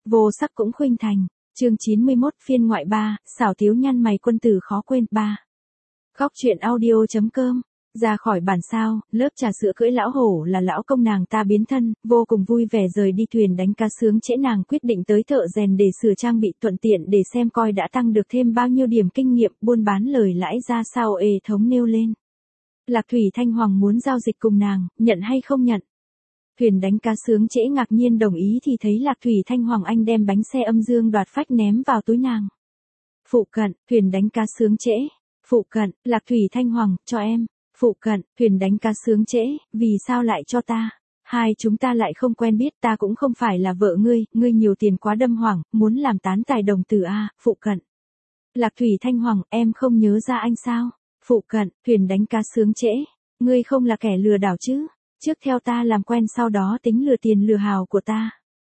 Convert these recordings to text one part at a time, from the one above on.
Vô sắc cũng khuynh thành. Chương 91 phiên ngoại 3, xảo thiếu nhăn mày quân tử khó quên 3. Góc truyện audio.com. Ra khỏi bản sao, lớp trà sữa cưỡi lão hổ là lão công nàng ta biến thân, vô cùng vui vẻ rời đi thuyền đánh cá sướng trễ nàng quyết định tới thợ rèn để sửa trang bị thuận tiện để xem coi đã tăng được thêm bao nhiêu điểm kinh nghiệm buôn bán lời lãi ra sao hệ thống nêu lên. Lạc Thủy Thanh Hoàng muốn giao dịch cùng nàng, nhận hay không nhận? Thuyền đánh cá sướng trễ ngạc nhiên đồng ý thì thấy Lạc Thủy Thanh Hoàng anh đem bánh xe âm dương đoạt phách ném vào túi nàng. Phụ cận, thuyền đánh cá sướng trễ. Phụ cận, Lạc Thủy Thanh Hoàng, cho em. Phụ cận, thuyền đánh cá sướng trễ, vì sao lại cho ta? Hai chúng ta lại không quen biết, ta cũng không phải là vợ ngươi nhiều tiền quá đâm hoảng, muốn làm tán tài đồng tử a. Phụ cận. Lạc Thủy Thanh Hoàng, em không nhớ ra anh sao? Phụ cận, thuyền đánh cá sướng trễ, ngươi không là kẻ lừa đảo chứ? Trước theo ta làm quen sau đó tính lừa tiền lừa hào của ta.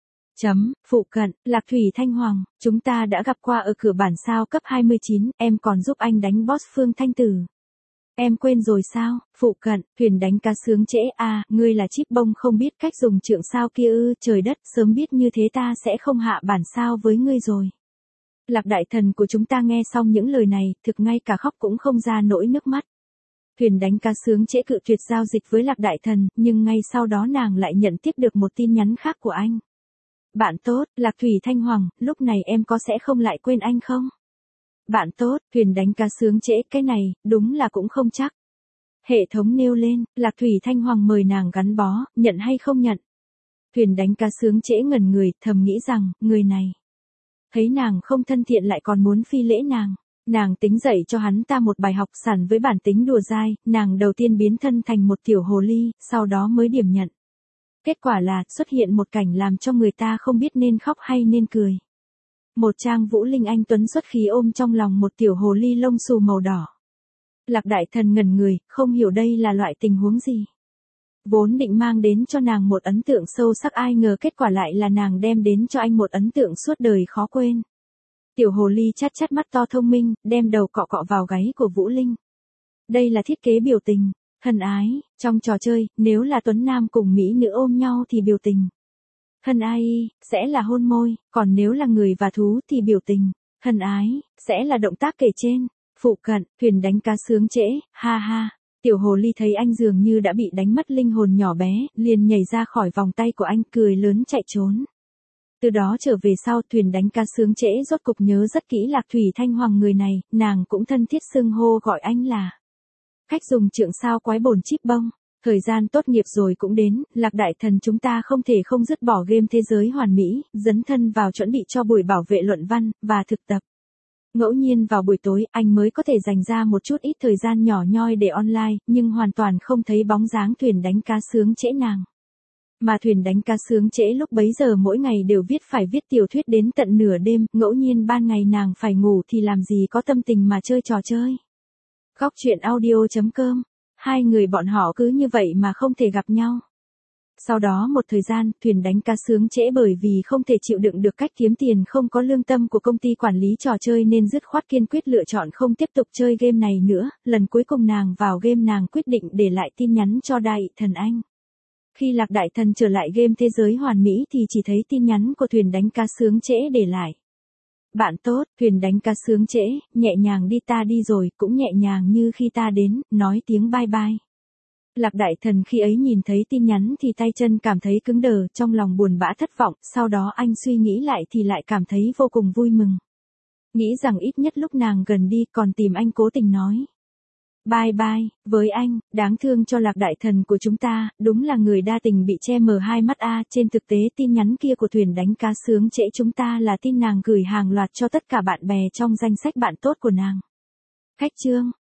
Phụ cận, Lạc Thủy Thanh Hoàng, chúng ta đã gặp qua ở cửa bản sao cấp 29, em còn giúp anh đánh boss Phương Thanh Tử. Em quên rồi sao? Phụ cận, thuyền đánh cá sướng trễ à, ngươi là chíp bông không biết cách dùng trượng sao kia ư, trời đất, sớm biết như thế ta sẽ không hạ bản sao với ngươi rồi. Lạc đại thần của chúng ta nghe xong những lời này, thực ngay cả khóc cũng không ra nỗi nước mắt. Thuyền đánh cá sướng trễ cự tuyệt giao dịch với Lạc đại thần, nhưng ngay sau đó nàng lại nhận tiếp được một tin nhắn khác của anh. Bạn tốt, Lạc Thủy Thanh Hoàng, lúc này em có sẽ không lại quên anh không? Bạn tốt, thuyền đánh cá sướng trễ, cái này, đúng là cũng không chắc. Hệ thống nêu lên, Lạc Thủy Thanh Hoàng mời nàng gắn bó, nhận hay không nhận? Thuyền đánh cá sướng trễ ngẩn người, thầm nghĩ rằng, người này. Thấy nàng không thân thiện lại còn muốn phi lễ nàng. Nàng tính dạy cho hắn ta một bài học sẵn với bản tính đùa dai, nàng đầu tiên biến thân thành một tiểu hồ ly, sau đó mới điểm nhận. Kết quả là, xuất hiện một cảnh làm cho người ta không biết nên khóc hay nên cười. Một trang Vũ Linh anh tuấn xuất khí ôm trong lòng một tiểu hồ ly lông xù màu đỏ. Lạc đại thần ngẩn người, không hiểu đây là loại tình huống gì. Vốn định mang đến cho nàng một ấn tượng sâu sắc ai ngờ kết quả lại là nàng đem đến cho anh một ấn tượng suốt đời khó quên. Tiểu hồ ly chát chát mắt to thông minh, đem đầu cọ cọ vào gáy của Vũ Linh. Đây là thiết kế biểu tình, thân ái, trong trò chơi, nếu là tuấn nam cùng mỹ nữ ôm nhau thì biểu tình. Thân ai, sẽ là hôn môi, còn nếu là người và thú thì biểu tình, thân ái, sẽ là động tác kể trên. Phụ cận, thuyền đánh cá sướng trễ, ha ha. Tiểu hồ ly thấy anh dường như đã bị đánh mất linh hồn nhỏ bé, liền nhảy ra khỏi vòng tay của anh cười lớn chạy trốn. Từ đó trở về sau thuyền đánh cá sướng trễ rốt cục nhớ rất kỹ Lạc Thủy Thanh Hoàng người này, nàng cũng thân thiết xưng hô gọi anh là. Cách dùng trượng sao quái bổn chíp bông. Thời gian tốt nghiệp rồi cũng đến, Lạc đại thần chúng ta không thể không dứt bỏ game thế giới hoàn mỹ, dấn thân vào chuẩn bị cho buổi bảo vệ luận văn, và thực tập. Ngẫu nhiên vào buổi tối, anh mới có thể dành ra một chút ít thời gian nhỏ nhoi để online, nhưng hoàn toàn không thấy bóng dáng thuyền đánh cá sướng trễ nàng. Mà thuyền đánh cá sướng trễ lúc bấy giờ mỗi ngày đều phải viết tiểu thuyết đến tận nửa đêm, ngẫu nhiên ban ngày nàng phải ngủ thì làm gì có tâm tình mà chơi trò chơi. Góc truyện audio.com. Hai người bọn họ cứ như vậy mà không thể gặp nhau. Sau đó một thời gian, thuyền đánh cá sướng trễ bởi vì không thể chịu đựng được cách kiếm tiền không có lương tâm của công ty quản lý trò chơi nên dứt khoát kiên quyết lựa chọn không tiếp tục chơi game này nữa. Lần cuối cùng nàng vào game nàng quyết định để lại tin nhắn cho đại thần anh. Khi Lạc đại thần trở lại game thế giới hoàn mỹ thì chỉ thấy tin nhắn của thuyền đánh cá sướng trễ để lại. Bạn tốt, thuyền đánh cá sướng trễ, nhẹ nhàng đi ta đi rồi, cũng nhẹ nhàng như khi ta đến, nói tiếng bye bye. Lạc đại thần khi ấy nhìn thấy tin nhắn thì tay chân cảm thấy cứng đờ, trong lòng buồn bã thất vọng, sau đó anh suy nghĩ lại thì lại cảm thấy vô cùng vui mừng. Nghĩ rằng ít nhất lúc nàng gần đi còn tìm anh cố tình nói. Bye bye, với anh, đáng thương cho Lạc đại thần của chúng ta, đúng là người đa tình bị che mờ hai mắt a. Trên thực tế tin nhắn kia của thuyền đánh cá sướng trễ chúng ta là tin nàng gửi hàng loạt cho tất cả bạn bè trong danh sách bạn tốt của nàng. Cách chương.